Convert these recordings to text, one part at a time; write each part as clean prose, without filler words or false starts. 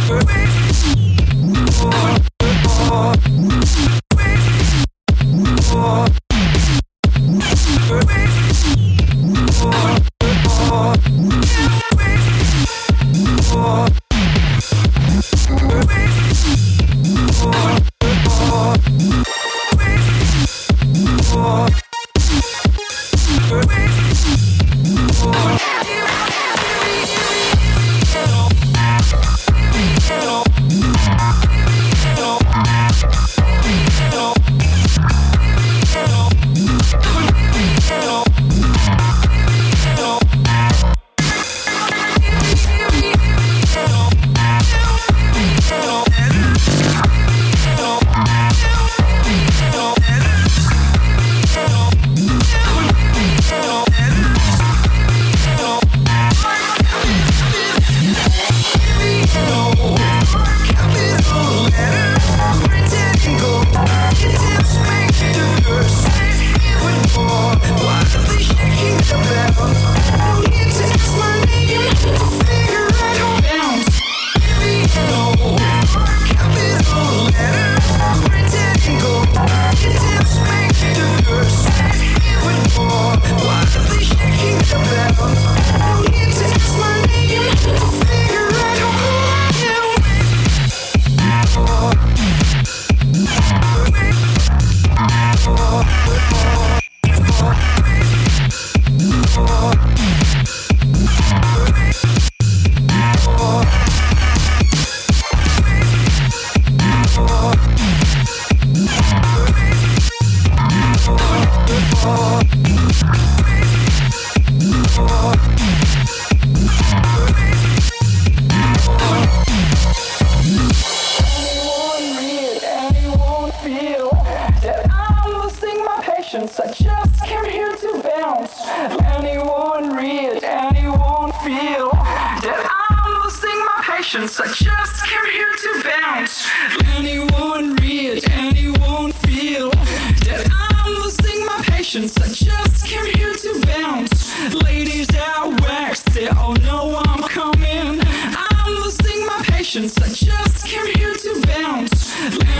patience. I just came here to bounce. Anyone read, anyone feel that I'm losing my patience. I just came here to bounce. Ladies out wax, they all know I'm coming. I'm losing my patience. I just came here to bounce.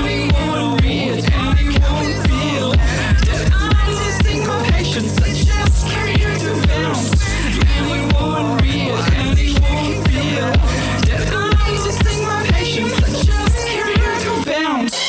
Anyone read, anyone feel that I'm losing my patience. I just came here to bounce. Anyone read, anyone feel that I'm losing my patience. I just came here to bounce.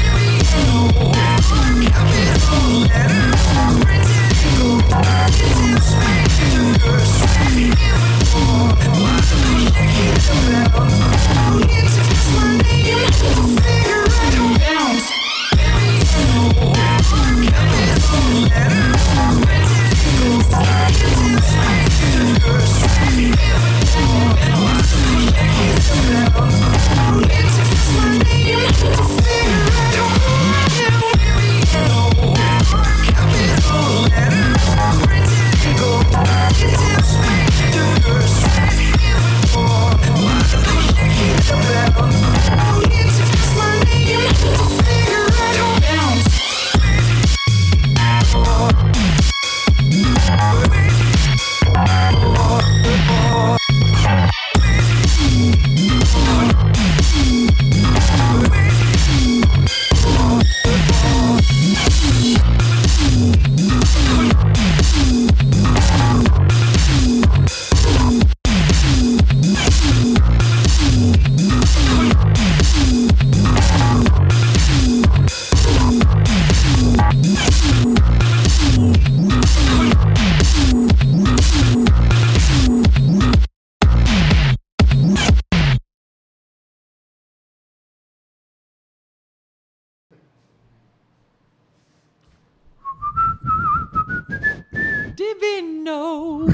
Divino.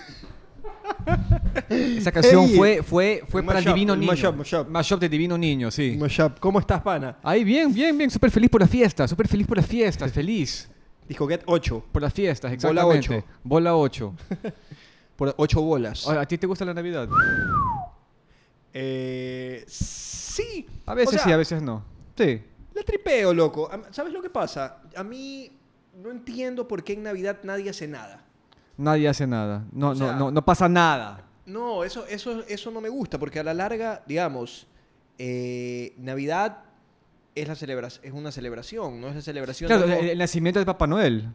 Esa canción fue para el Divino Niño. Mashup de Divino Niño, sí. Mashup. ¿Cómo estás, pana? Ahí, bien. Súper feliz por la fiesta. Feliz. Dijo Get 8. Por las fiestas, exactamente. Bola 8. Por 8 bolas. ¿A ti te gusta la Navidad? Sí. A veces sí, a veces no. Sí. La tripeo, loco. ¿Sabes lo que pasa? A mí no entiendo por qué en Navidad nadie hace nada. Nadie hace nada. No pasa nada. No, eso no me gusta, porque a la larga, digamos, Navidad es una celebración, no es la celebración Claro, de el nacimiento de Papá Noel.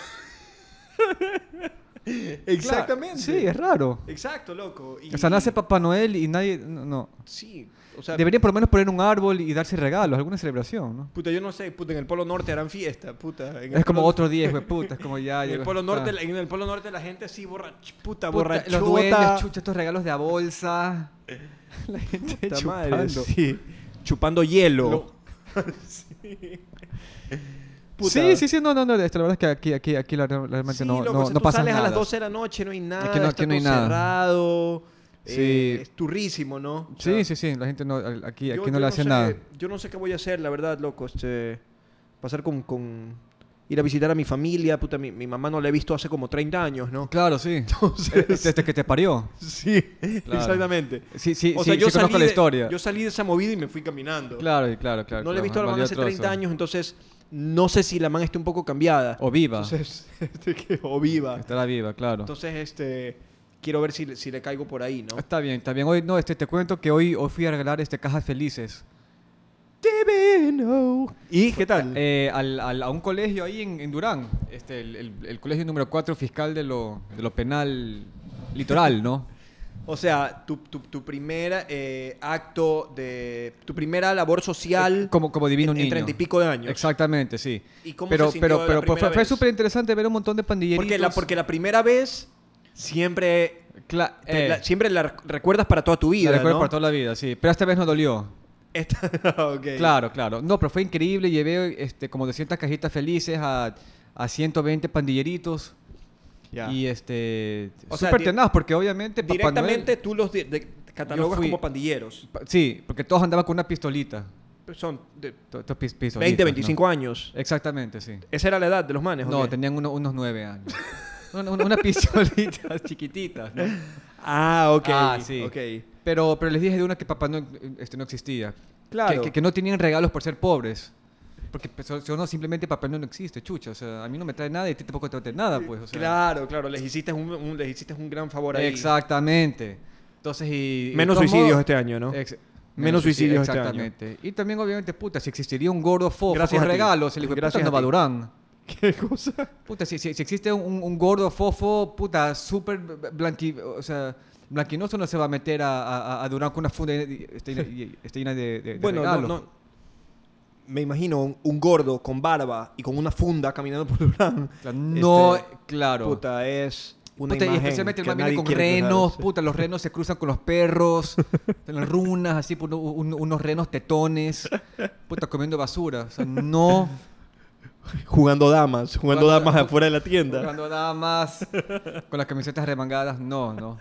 Exactamente. Claro, sí, es raro. Exacto, loco. O sea, nace Papá Noel y nadie... No. Sí, o sea... Deberían por lo menos poner un árbol y darse regalos, alguna celebración, ¿no? Puta, yo no sé, puta, en el Polo Norte harán fiesta, puta. Es como otro día, güey, puta, es como ya... En el Polo Norte, la gente así puta, borrachota. los duendes, chucha, estos regalos de a bolsa. La gente Puta chupando. madre, sí. Chupando hielo. Sí. Puta. Sí, no, la verdad es que aquí realmente Sí, no, loco, no, si no tú pasa sales nada. a las 12 de la noche, no hay nada, Aquí no está hay todo nada. cerrado. Sí. Es turrísimo, ¿no? O Sí, sea, la gente no, aquí yo no le hace sé, nada. Yo no sé qué voy a hacer, la verdad, loco. Pasar ir a visitar a mi familia. Puta, mi mamá no la he visto hace como 30 años, ¿no? Claro, sí. Entonces... Desde que te parió. Sí, Claro. Exactamente. Sí, O sea, yo conozco la historia. Yo salí de esa movida y me fui caminando. Claro. No le he visto a la mamá hace 30 años, entonces no sé si la man esté un poco cambiada. O viva. Entonces, o viva. Estará viva, claro. Entonces, quiero ver si le caigo por ahí, ¿no? Está bien. Hoy, no, te cuento que hoy fui a regalar cajas felices. Divino. ¿Y qué tal? A un colegio ahí en Durán. El colegio número 4 fiscal de lo penal litoral, ¿no? O sea, tu primer acto de... Tu primera labor social... Como divino niño. En 30 y pico de años. Exactamente, sí. ¿Y cómo pero se sintió la primera fue vez? súper interesante ver un montón de pandilleritos. Porque la primera vez siempre... siempre la recuerdas para toda tu vida, la recuerdo ¿no? para toda la vida, sí. Pero esta vez no dolió. Okay. Claro. No, pero fue increíble. Llevé como 200 cajitas felices a 120 pandilleritos. Ya. Y O sea, súper tenaz, porque obviamente Papá directamente Noel, tú los catalogas como pandilleros. Sí, porque todos andaban con una pistolita. Son de Pistolitas, 20, 25 ¿no? años. Exactamente, sí. ¿Esa era la edad de los manes? ¿o No, qué? tenían unos 9 años. Una pistolita chiquitita, ¿no? Ah, ok. Sí. Okay. Pero les dije de una que Papá Noel no existía. Claro. Que no tenían regalos por ser pobres. Porque no, simplemente Papá Noel no existe, chucha. O sea, a mí no me trae nada y a ti tampoco te trae nada, pues. O sea, Claro. Les hiciste un gran favor ahí. exactamente. Entonces, Menos suicidios este año, ¿no? Menos suicidios este exactamente. Y también, obviamente, puta, si existiría un gordo fofo Gracias con a ti. regalos, el hijo de puta Gracias no a va a ti. Durán. ¿Qué cosa? Puta, si existe un gordo fofo, puta, súper blanquinoso, no se va a meter a Durán con una funda llena de Bueno, regalos. me imagino un gordo con barba y con una funda caminando por Durán. O sea, no, claro. Puta, es una Puta, y imagen especialmente el que man viene nadie con quiere renos, cruzarse. puta, los renos se cruzan con los perros, tienen runas, así, unos renos tetones, puta, comiendo basura. O sea, no. Jugando damas afuera de la tienda. Jugando damas, con las camisetas remangadas, no.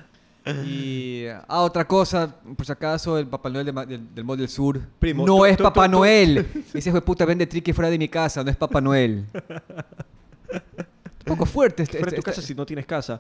Y otra cosa, por si acaso, el Papá Noel del Mall del Sur Primo, no tú- es tú- Papá tú- Noel. Ese hijo de puta vende triqui fuera de mi casa, no es Papá Noel. Un poco fuerte Fuera de tu casa si no tienes casa.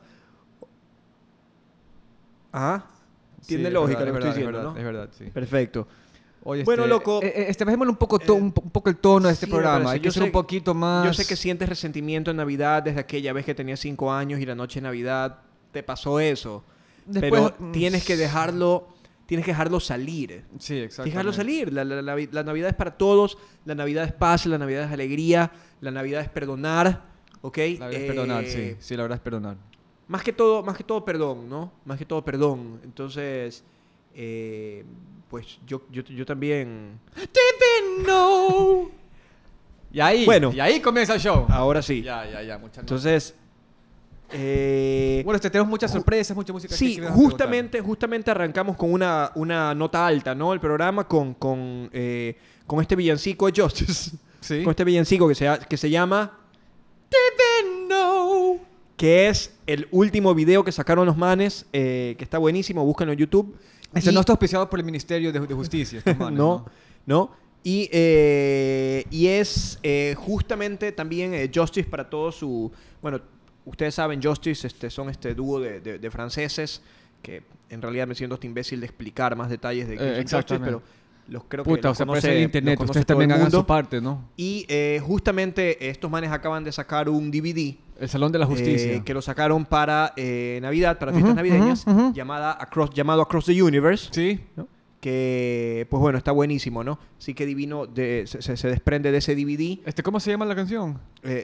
Ah, tiene Sí, es lógica verdad, lo que estoy es diciendo, verdad, ¿no? es verdad, sí. Perfecto. Oye, Bueno, loco, bajémosle un poco, un poco el tono de este sí, me programa. parece. Hay que Yo ser sé- un poquito más... Yo sé que sientes resentimiento en Navidad desde aquella vez que tenías 5 años y la noche de Navidad te pasó eso. Después- Pero tienes que dejarlo salir. Sí, exacto. Dejarlo salir. La Navidad es para todos. La Navidad es paz, la Navidad es alegría, la Navidad es perdonar, ¿ok? La verdad es perdonar, sí. Sí, la verdad es perdonar. Más que todo perdón, ¿no? Más que todo perdón. Entonces, pues yo también... ¡Divino! Y ahí comienza el show. Ahora sí. Ya, muchas Entonces... Bueno, tenemos muchas sorpresas, mucha música. Sí, que me vas a preguntar. justamente arrancamos con una nota alta, ¿no? El programa con este villancico de Justice. Sí. Con este villancico que se llama... Divino. Que es el último video que sacaron los manes, que está buenísimo, búscanlo en YouTube. No está auspiciado por el Ministerio de Justicia. Estos manes, No. Y es justamente también Justice para todo su... Bueno, ustedes saben, Justice son este dúo de franceses que en realidad me siento hasta imbécil de explicar más detalles de quién es Justice, exactamente. pero los creo Puta, que o los sea, conoce, parece el internet. los conoce Ustedes todo también el hagan mundo. su parte, ¿no? Y justamente estos manes acaban de sacar un DVD El Salón de la Justicia. que lo sacaron para Navidad, para fiestas navideñas, llamado Across the Universe. Sí. ¿No? que pues bueno, está buenísimo, ¿no? Sí que divino, se desprende de ese DVD. ¿Cómo se llama la canción?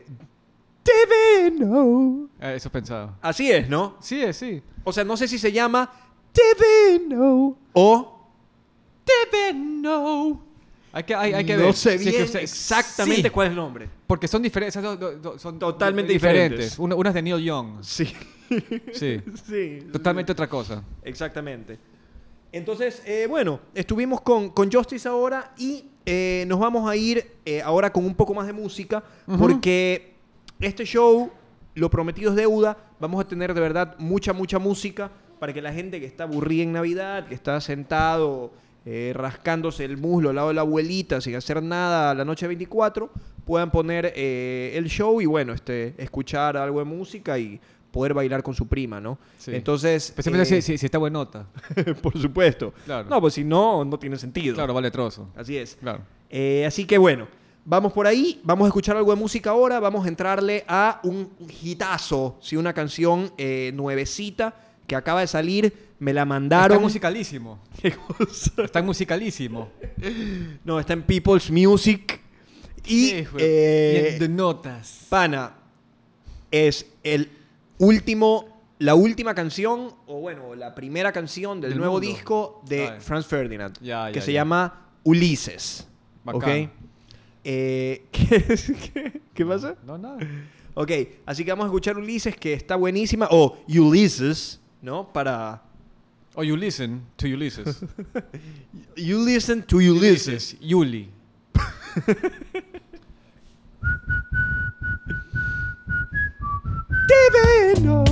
Divino. Eso pensaba. Así es, ¿no? Sí, sí. O sea, no sé si se llama Divino o Divino. Hay que ver. no sé Sí, bien usted- exactamente sí, cuál es el nombre. porque son diferentes. Son Totalmente diferentes. Una es de Neil Young. Sí. Sí. Sí. Totalmente otra cosa. Exactamente. Entonces, bueno, estuvimos con Justice ahora y nos vamos a ir ahora con un poco más de música porque este show, lo prometido es deuda. Vamos a tener de verdad mucha música para que la gente que está aburrida en Navidad, que está sentado rascándose el muslo al lado de la abuelita sin hacer nada la noche 24, puedan poner el show y bueno, escuchar algo de música y poder bailar con su prima, ¿no? Sí. Entonces... Especialmente si está buenota. por supuesto. Claro. No, pues si no, no tiene sentido. Claro, vale trozo. Así es. Claro. Así que bueno, vamos por ahí, vamos a escuchar algo de música ahora, vamos a entrarle a un hitazo, ¿sí? Una canción nuevecita que acaba de salir, me la mandaron. Está musicalísimo. ¿Qué cosa? Está musicalísimo. No, está en People's Music. Y, Sí, güey. Y de notas. pana, es la última canción, o bueno, la primera canción del nuevo mundo. disco de Ay. Franz Ferdinand, Ya, que ya, se ya. llama Ulises. Bacán. ¿Ok? ¿Qué pasa? No, nada. Ok, así que vamos a escuchar Ulises, que está buenísima. O Ulysses, ¿no? Para... Oh, you listen to Ulysses. You listen to Ulysses. Yuli. Divino.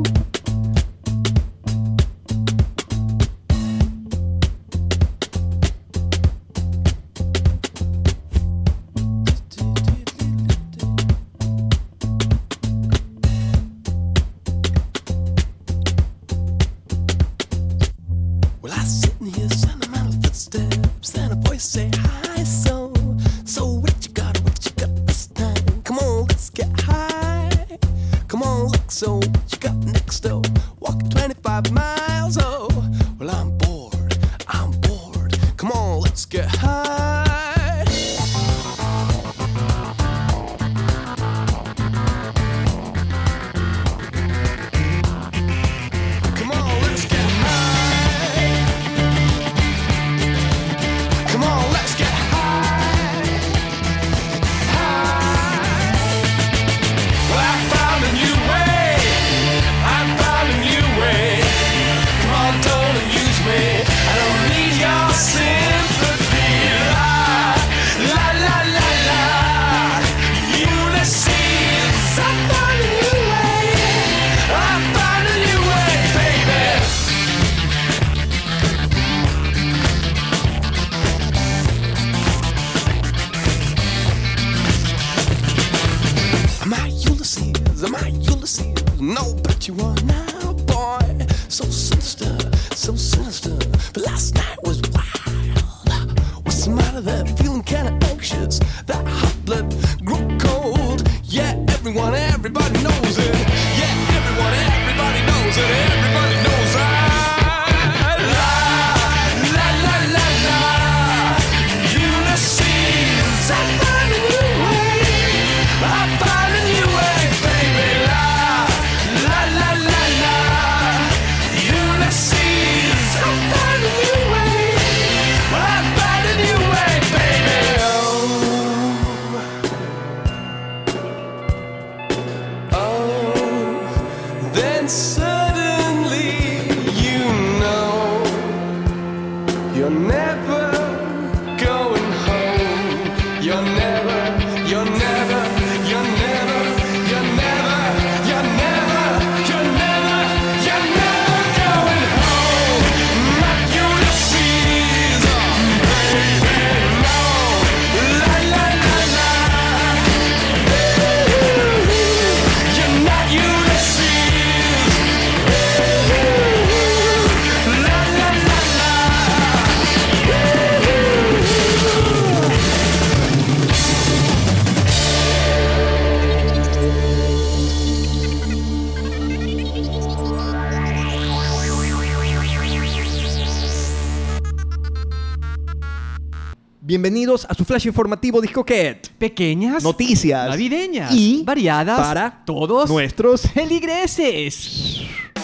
Well, I sit in here, sentimental footsteps, then a voice say hi. So what you got this time? Come on, let's get high. Come on, look, so what you got next door? Walk 25 miles, oh. Well, I'm bored. Come on, let's get high. Come on, let's get high. Come on, let's get high. High. Well, I found a new way. Come on, don't abuse me. I don't need your sympathy. La, la, la, la. Ulysses, I found a new way. I found a new way, baby. Am I Ulysses? No, bet you are now, boy. So sinister. But last night was wild. What's the matter there? Feeling kinda anxious. That hot blood grew cold. Yeah, everybody knows it. Yeah, everybody knows it. Everybody knows I la la la la. Ulysses, I found a new way. I found a new way, baby. La la la la. Ulysses, I found a new way. I found a new way, baby. Bienvenidos a su flash informativo Discoquet. Pequeñas, Noticias navideñas y variadas para todos nuestros feligreses.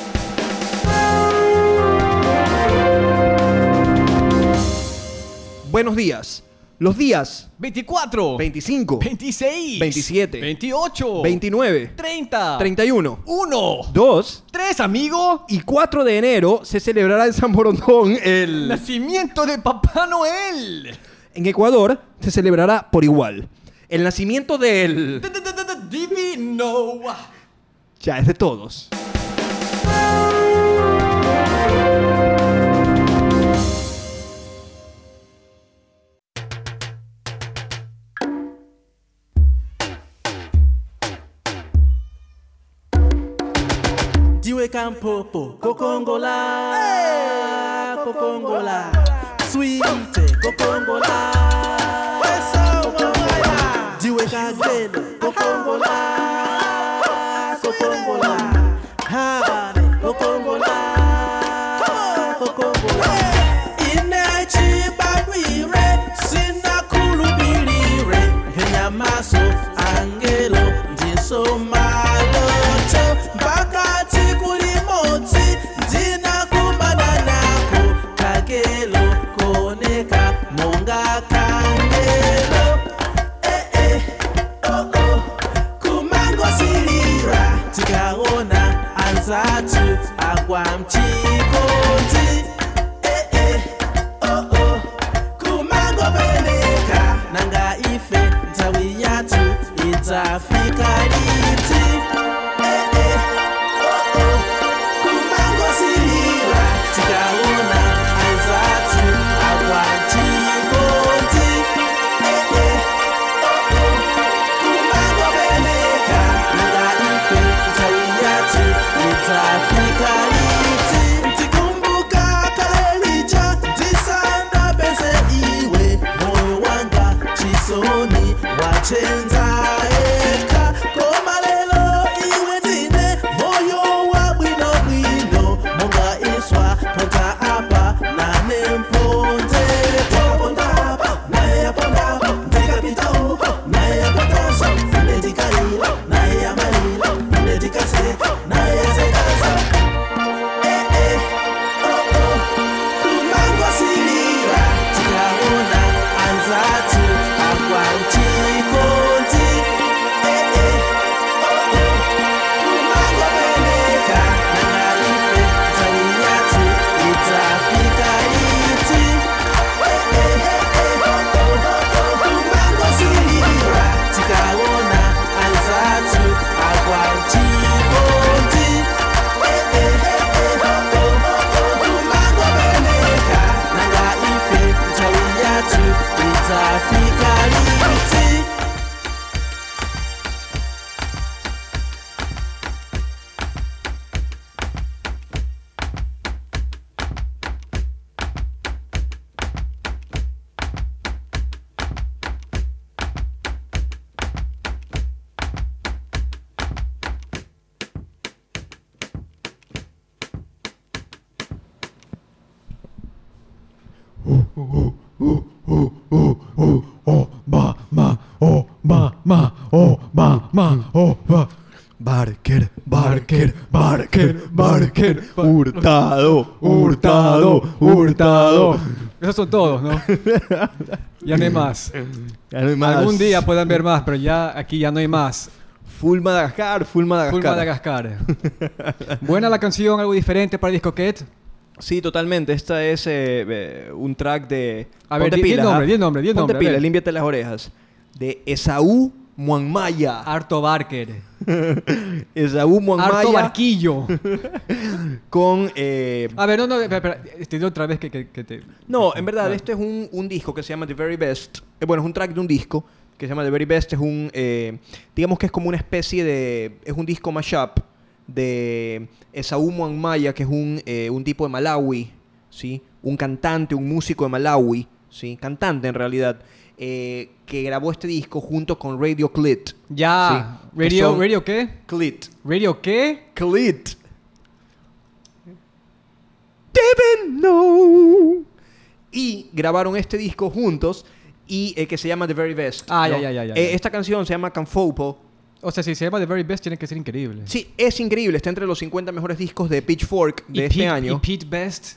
buenos días. Los días 24, 25, 26, 27, 28, 29, 30, 31, 1, 2 3, amigo. y 4 de enero se celebrará en San Borondón el... Nacimiento de Papá Noel. En Ecuador se celebrará por igual. El nacimiento del... Divino. Ya es de todos. Diwe Campopo, Cocongola, Cocongola, Sweet, Cocongola, Cocongola, Diwe Cagelo, Cocongola, Cocongola, Hane, Cocongola, Cocongola, Inechi Baguire, Sinakulubiri, Penyamaso, Angelo, Jiso Malocho, Bakati Kulimoti, Dina Kumana Nako, Kagelo, Koneka, Monga Kangelo, oh oh, Kumango Sirira, Tikaona, Anzatu, Aguamchikoti, oh oh, Kumango Beneka, Nanga Ife, Tawiyatu, Itafika Iti, oh oh, Kumango Sirira, Tikaona, Anzatu, Aguamchikoti, oh oh, Kumango Beneka, Nanga Ife, Tawiyatu, Itafika Iti, Tikumbuka Kalelija, Disanda Beze Iwe, Moyo Wanga, Chisoni, Wachenza Eka, Komalelo Iwe Tine, Moyo wa Bwino Bwino, Monga Iswa, Ponta Apa, Nane Mponte, Ponta Apa, Naya Ponta Apa, Tika Pitao, Naya Pontaso, Netika Ilo, Naya Malilo, Netika Se, Naya Sekasa, oh oh, Kumango Sirira, Tikaona, Anzatu, Aguamchikoti, oh oh, Kumango Beneka, Nanga Ife, Tawiyatu, Itafika Iti, oh oh, Kumango Sirira, Tikaona, Anzatu, Aguamchikoti, Kumango Beneka, Nanga Ife, Tawiyatu, Itafika Iti. Barker, Barker, Barker, Barker, Hurtado, Hurtado, Hurtado. Esos son todos, ¿no? Ya no hay más. Ya no hay más. Algún día puedan ver más, pero ya aquí ya no hay más. Full Madagascar, Full Madagascar. Full Madagascar. Buena la canción, algo diferente para Discoquet. Sí, totalmente. Esta es un track de... A ver, Ponte di el pilas, nombre, ¿ah? di el nombre, di el Ponte nombre, a pilas, ver. límpiate las orejas. De Esaú Muanmaya. Harto Barker. Esaú Harto Muanmaya Barquillo. con... A ver, no, espera. Te digo otra vez que te... No, en verdad, Claro. este es un disco que se llama The Very Best. Bueno, es un track de un disco que se llama The Very Best. Es un... digamos que es como una especie de... Es un disco mashup de Esaú Muanmaya, que es un tipo de Malawi, ¿sí? Un cantante, un músico de Malawi, ¿sí? Cantante en realidad. Que grabó este disco junto con Radio Clit. Ya. Sí, que son- ¿Radio qué? Clit. ¿Radio qué? Clit. Devin, no. Y grabaron este disco juntos. y que se llama The Very Best. Ah, ¿no? ya. Esta canción se llama Canfopo. O sea, si se llama The Very Best, tiene que ser increíble. Sí, es increíble. Está entre los 50 mejores discos de Pitchfork de este año. Y Pete Best.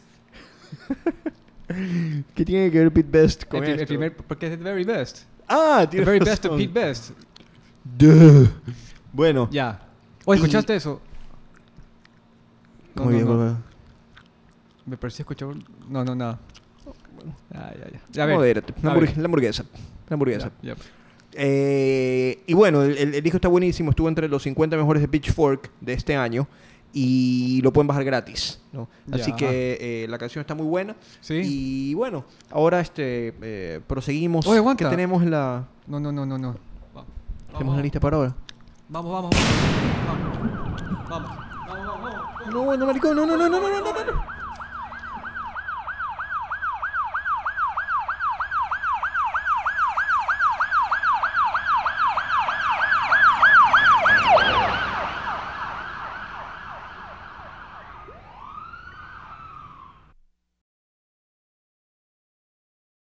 ¿Qué tiene que ver Pete Best con el esto? primer, porque es The Very Best. Ah, The tiene Very razón. Best of Pete Best. Duh. Bueno. Ya. Oye, ¿escuchaste eso? No, Muy no, bien, no. papá. Me pareció escuchar un... No, nada. Ya, a ver. Modérate. La A ver. hamburguesa. La hamburguesa. Ya. Y bueno, el disco está buenísimo. Estuvo entre los 50 mejores de Pitchfork de este año. Y lo pueden bajar gratis, ¿no? Así Ya. que la canción está muy buena. Sí. Y bueno, ahora proseguimos. Oye, aguanta. ¿Qué tenemos en la... No. Tenemos la lista para ahora? Vamos. No, maricón, no.